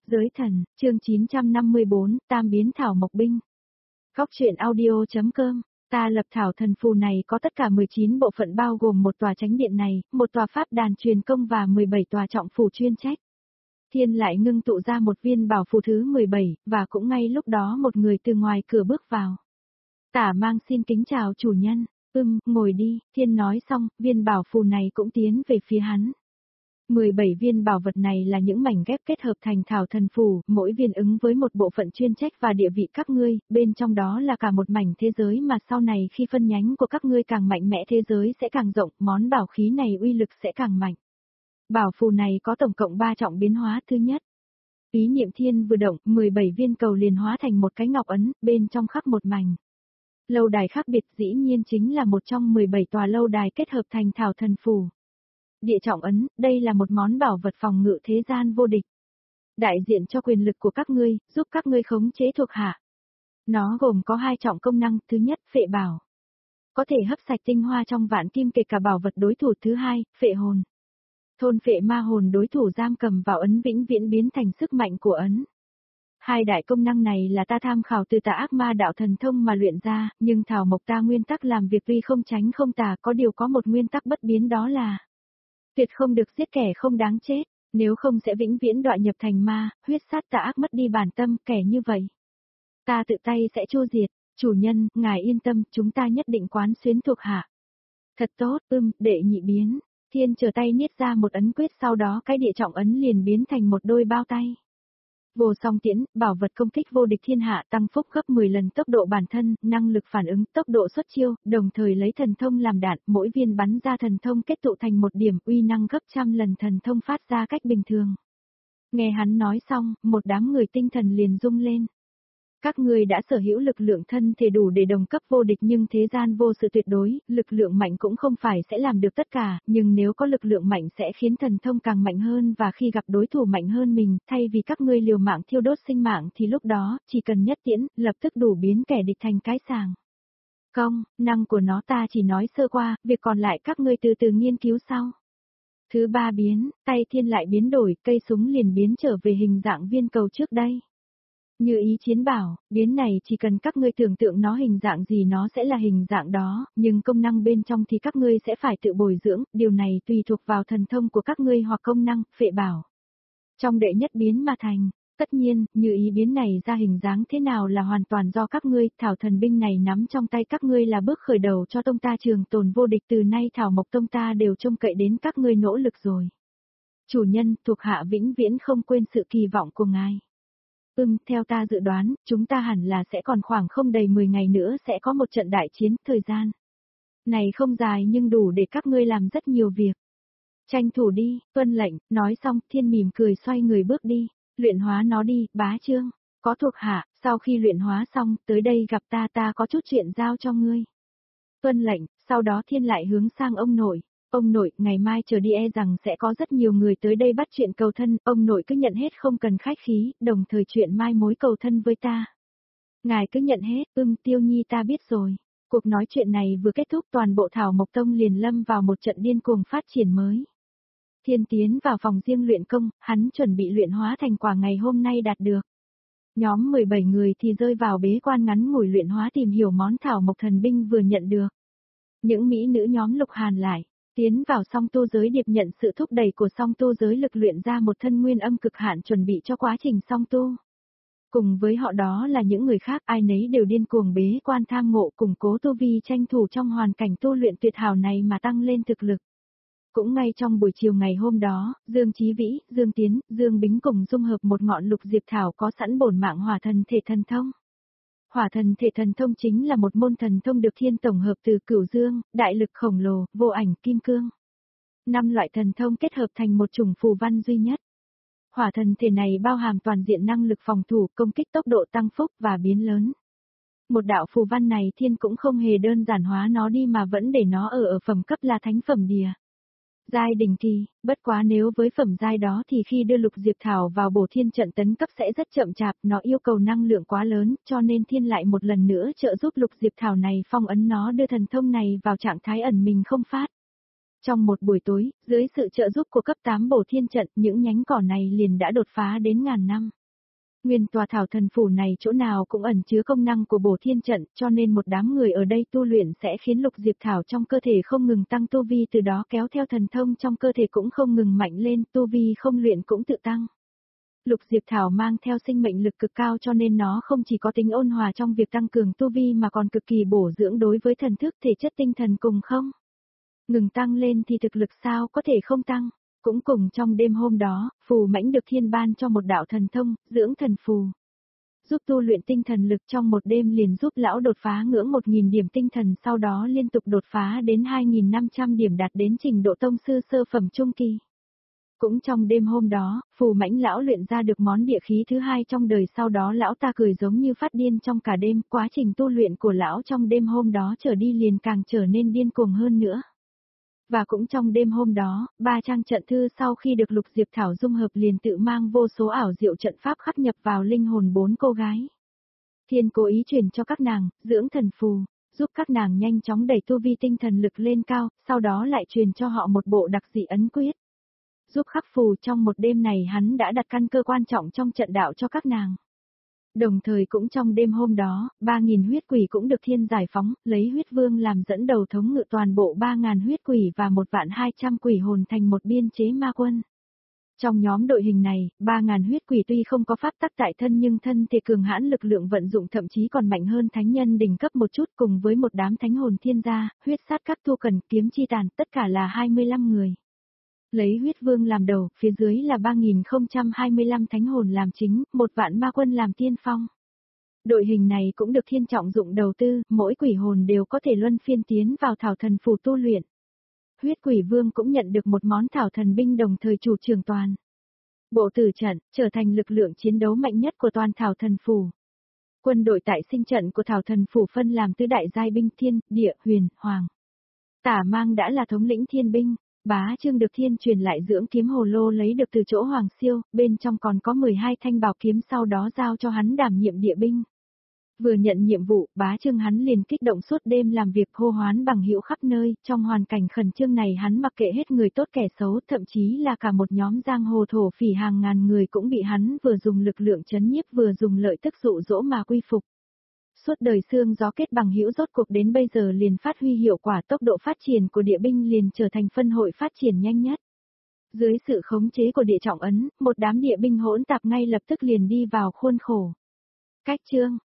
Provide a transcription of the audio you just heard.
Giới thần, chương 954, Tam biến thảo mộc binh. Góc truyện audio.com. Ta lập thảo thần phù này có tất cả 19 bộ phận bao gồm một tòa chánh điện này, một tòa pháp đàn truyền công và 17 tòa trọng phù chuyên trách. Thiên lại ngưng tụ ra một viên bảo phù thứ 17, và cũng ngay lúc đó một người từ ngoài cửa bước vào. Tả Mang xin kính chào chủ nhân. Ngồi đi, Thiên nói xong, viên bảo phù này cũng tiến về phía hắn. 17 viên bảo vật này là những mảnh ghép kết hợp thành thảo thần phù, mỗi viên ứng với một bộ phận chuyên trách và địa vị các ngươi, bên trong đó là cả một mảnh thế giới mà sau này khi phân nhánh của các ngươi càng mạnh mẽ thế giới sẽ càng rộng, món bảo khí này uy lực sẽ càng mạnh. Bảo phù này có tổng cộng 3 trọng biến hóa. Thứ nhất, ý niệm Thiên vừa động, 17 viên cầu liền hóa thành một cái ngọc ấn, bên trong khắc một mảnh lâu đài khác biệt, dĩ nhiên chính là một trong 17 tòa lâu đài kết hợp thành thảo thần phù. Địa trọng ấn, đây là một món bảo vật phòng ngự thế gian vô địch. Đại diện cho quyền lực của các ngươi, giúp các ngươi khống chế thuộc hạ. Nó gồm có 2 trọng công năng, thứ nhất, phệ bảo. Có thể hấp sạch tinh hoa trong vạn kim kể cả bảo vật đối thủ. Thứ hai, phệ hồn. Thôn phệ ma hồn đối thủ giam cầm vào ấn vĩnh viễn biến thành sức mạnh của ấn. 2 đại công năng này là ta tham khảo từ Tà Ác Ma Đạo thần thông mà luyện ra, nhưng thảo mộc ta nguyên tắc làm việc tuy không tránh không tà, có điều có một nguyên tắc bất biến, đó là tuyệt không được giết kẻ không đáng chết, nếu không sẽ vĩnh viễn đọa nhập thành ma, huyết sát tà ác mất đi bản tâm, kẻ như vậy ta tự tay sẽ chu diệt. Chủ nhân, ngài yên tâm, chúng ta nhất định quán xuyến thuộc hạ. Thật tốt. Đệ nhị biến. Thiên trở tay niết ra một ấn quyết, sau đó cái địa trọng ấn liền biến thành một đôi bao tay. Vô song tiễn, bảo vật công kích vô địch thiên hạ, tăng phúc gấp 10 lần tốc độ bản thân, năng lực phản ứng, tốc độ xuất chiêu, đồng thời lấy thần thông làm đạn, mỗi viên bắn ra thần thông kết tụ thành một điểm, uy năng gấp trăm lần thần thông phát ra cách bình thường. Nghe hắn nói xong, một đám người tinh thần liền rung lên. Các ngươi đã sở hữu lực lượng thân thể đủ để đồng cấp vô địch, nhưng thế gian vô sự tuyệt đối, lực lượng mạnh cũng không phải sẽ làm được tất cả, nhưng nếu có lực lượng mạnh sẽ khiến thần thông càng mạnh hơn, và khi gặp đối thủ mạnh hơn mình, thay vì các ngươi liều mạng thiêu đốt sinh mạng thì lúc đó, chỉ cần nhất tiễn, lập tức đủ biến kẻ địch thành cái sàng. Công năng của nó ta chỉ nói sơ qua, việc còn lại các ngươi từ từ nghiên cứu sau. Thứ 3 biến, tay Thiên lại biến đổi, cây súng liền biến trở về hình dạng viên cầu trước đây. Như ý chiến bảo, biến này chỉ cần các ngươi tưởng tượng nó hình dạng gì nó sẽ là hình dạng đó, nhưng công năng bên trong thì các ngươi sẽ phải tự bồi dưỡng, điều này tùy thuộc vào thần thông của các ngươi hoặc công năng, phệ bảo. Trong đệ nhất biến mà thành, tất nhiên, như ý biến này ra hình dáng thế nào là hoàn toàn do các ngươi, thảo thần binh này nắm trong tay các ngươi là bước khởi đầu cho tông ta trường tồn vô địch, từ nay thảo mộc tông ta đều trông cậy đến các ngươi nỗ lực rồi. Chủ nhân, thuộc hạ vĩnh viễn không quên sự kỳ vọng của ngài. Theo ta dự đoán, chúng ta hẳn là sẽ còn khoảng không đầy 10 ngày nữa sẽ có một trận đại chiến, thời gian này không dài nhưng đủ để các ngươi làm rất nhiều việc. Tranh thủ đi, tuân lệnh. Nói xong, Thiên mỉm cười xoay người bước đi. Luyện hóa nó đi, bá trương. Có thuộc hạ, sau khi luyện hóa xong, tới đây gặp ta có chút chuyện giao cho ngươi. Tuân lệnh. Sau đó Thiên lại hướng sang ông nội. Ông nội, ngày mai trở đi rằng sẽ có rất nhiều người tới đây bắt chuyện cầu thân, ông nội cứ nhận hết không cần khách khí, đồng thời chuyện mai mối cầu thân với ta. Ngài cứ nhận hết. Tiêu Nhi ta biết rồi. Cuộc nói chuyện này vừa kết thúc, toàn bộ thảo mộc tông liền lâm vào một trận điên cuồng phát triển mới. Thiên tiến vào phòng riêng luyện công, hắn chuẩn bị luyện hóa thành quả ngày hôm nay đạt được. Nhóm 17 người thì rơi vào bế quan ngắn ngủi luyện hóa tìm hiểu món thảo mộc thần binh vừa nhận được. Những mỹ nữ nhóm Lục Hàn lại tiến vào song tu giới điệp nhận sự thúc đẩy của song tu giới lực luyện ra một thân nguyên âm cực hạn chuẩn bị cho quá trình song tu. Cùng với họ đó là những người khác, ai nấy đều điên cuồng bế quan tham ngộ củng cố tu vi, tranh thủ trong hoàn cảnh tu luyện tuyệt hảo này mà tăng lên thực lực. Cũng ngay trong buổi chiều ngày hôm đó, Dương Chí Vĩ, Dương Tiến, Dương Bính cùng dung hợp một ngọn lục diệp thảo có sẵn bổn mạng hỏa thần thể thần thông. Hỏa thần thể thần thông chính là một môn thần thông được Thiên tổng hợp từ Cửu Dương, đại lực khổng lồ, vô ảnh, kim cương. 5 loại thần thông kết hợp thành một chủng phù văn duy nhất. Hỏa thần thể này bao hàm toàn diện năng lực phòng thủ, công kích, tốc độ tăng phúc và biến lớn. Một đạo phù văn này Thiên cũng không hề đơn giản hóa nó đi mà vẫn để nó ở phẩm cấp là thánh phẩm đìa. Giai đỉnh kỳ, bất quá nếu với phẩm giai đó thì khi đưa lục diệp thảo vào bổ thiên trận tấn cấp sẽ rất chậm chạp, nó yêu cầu năng lượng quá lớn, cho nên Thiên lại một lần nữa trợ giúp lục diệp thảo này phong ấn nó đưa thần thông này vào trạng thái ẩn mình không phát. Trong một buổi tối, dưới sự trợ giúp của cấp 8 bổ thiên trận, những nhánh cỏ này liền đã đột phá đến ngàn năm. Nguyên tòa thảo thần phủ này chỗ nào cũng ẩn chứa công năng của bổ thiên trận, cho nên một đám người ở đây tu luyện sẽ khiến lục diệp thảo trong cơ thể không ngừng tăng tu vi, từ đó kéo theo thần thông trong cơ thể cũng không ngừng mạnh lên, tu vi không luyện cũng tự tăng. Lục diệp thảo mang theo sinh mệnh lực cực cao cho nên nó không chỉ có tính ôn hòa trong việc tăng cường tu vi mà còn cực kỳ bổ dưỡng đối với thần thức, thể chất, tinh thần cùng không ngừng tăng lên thì thực lực sao có thể không tăng. Cũng cùng trong đêm hôm đó, phù mãnh được thiên ban cho một đạo thần thông, dưỡng thần phù. Giúp tu luyện tinh thần lực trong một đêm liền giúp lão đột phá ngưỡng 1.000 điểm tinh thần, sau đó liên tục đột phá đến 2.500 điểm, đạt đến trình độ tông sư sơ phẩm trung kỳ. Cũng trong đêm hôm đó, phù mãnh lão luyện ra được món địa khí thứ hai trong đời, sau đó lão ta cười giống như phát điên trong cả đêm, quá trình tu luyện của lão trong đêm hôm đó trở đi liền càng trở nên điên cuồng hơn nữa. Và cũng trong đêm hôm đó, 3 trang trận thư sau khi được lục diệp thảo dung hợp liền tự mang vô số ảo diệu trận pháp khắc nhập vào linh hồn 4 cô gái. Thiên cố ý truyền cho các nàng, dưỡng thần phù, giúp các nàng nhanh chóng đẩy tu vi tinh thần lực lên cao, sau đó lại truyền cho họ một bộ đặc dị ấn quyết. Giúp khắc phù trong một đêm này hắn đã đặt căn cơ quan trọng trong trận đạo cho các nàng. Đồng thời cũng trong đêm hôm đó, 3.000 huyết quỷ cũng được thiên giải phóng, lấy huyết vương làm dẫn đầu thống ngự toàn bộ 3.000 huyết quỷ và 1.200.000 quỷ hồn thành một biên chế ma quân. Trong nhóm đội hình này, 3.000 huyết quỷ tuy không có pháp tắc tại thân nhưng thân thể cường hãn, lực lượng vận dụng thậm chí còn mạnh hơn thánh nhân đỉnh cấp một chút, cùng với một đám thánh hồn thiên gia, huyết sát các thu cần, kiếm chi tàn, tất cả là 25 người. Lấy huyết vương làm đầu, phía dưới là 3.025 thánh hồn làm chính, 1.000.000 ma quân làm tiên phong. Đội hình này cũng được thiên trọng dụng đầu tư, mỗi quỷ hồn đều có thể luân phiên tiến vào thảo thần phù tu luyện. Huyết quỷ vương cũng nhận được một món thảo thần binh đồng thời chủ trường toàn. Bộ tử trận, trở thành lực lượng chiến đấu mạnh nhất của toàn thảo thần phù. Quân đội tại sinh trận của thảo thần phù phân làm tứ đại giai binh: thiên, địa, huyền, hoàng. Tả Mang đã là thống lĩnh thiên binh. Bá Trương được thiên truyền lại dưỡng kiếm hồ lô lấy được từ chỗ Hoàng Siêu, bên trong còn có 12 thanh bảo kiếm, sau đó giao cho hắn đảm nhiệm địa binh. Vừa nhận nhiệm vụ, Bá Trương hắn liền kích động suốt đêm làm việc, hô hoán bằng hữu khắp nơi, trong hoàn cảnh khẩn trương này hắn mặc kệ hết người tốt kẻ xấu, thậm chí là cả một nhóm giang hồ thổ phỉ hàng ngàn người cũng bị hắn vừa dùng lực lượng trấn nhiếp vừa dùng lợi tức dụ dỗ mà quy phục. Suốt đời xương gió kết bằng hữu rốt cuộc đến bây giờ liền phát huy hiệu quả, tốc độ phát triển của địa binh liền trở thành phân hội phát triển nhanh nhất. Dưới sự khống chế của địa trọng ấn, một đám địa binh hỗn tạp ngay lập tức liền đi vào khuôn khổ. Cách chương